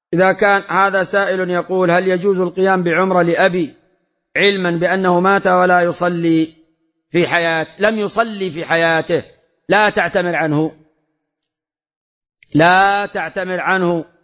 إذا كان هذا سائل يقول: هل يجوز القيام بعمرة لأبي علما بأنه مات ولا يصلي في حياته؟ لم يصلي في حياته، لا تعتمر عنه، لا تعتمر عنه.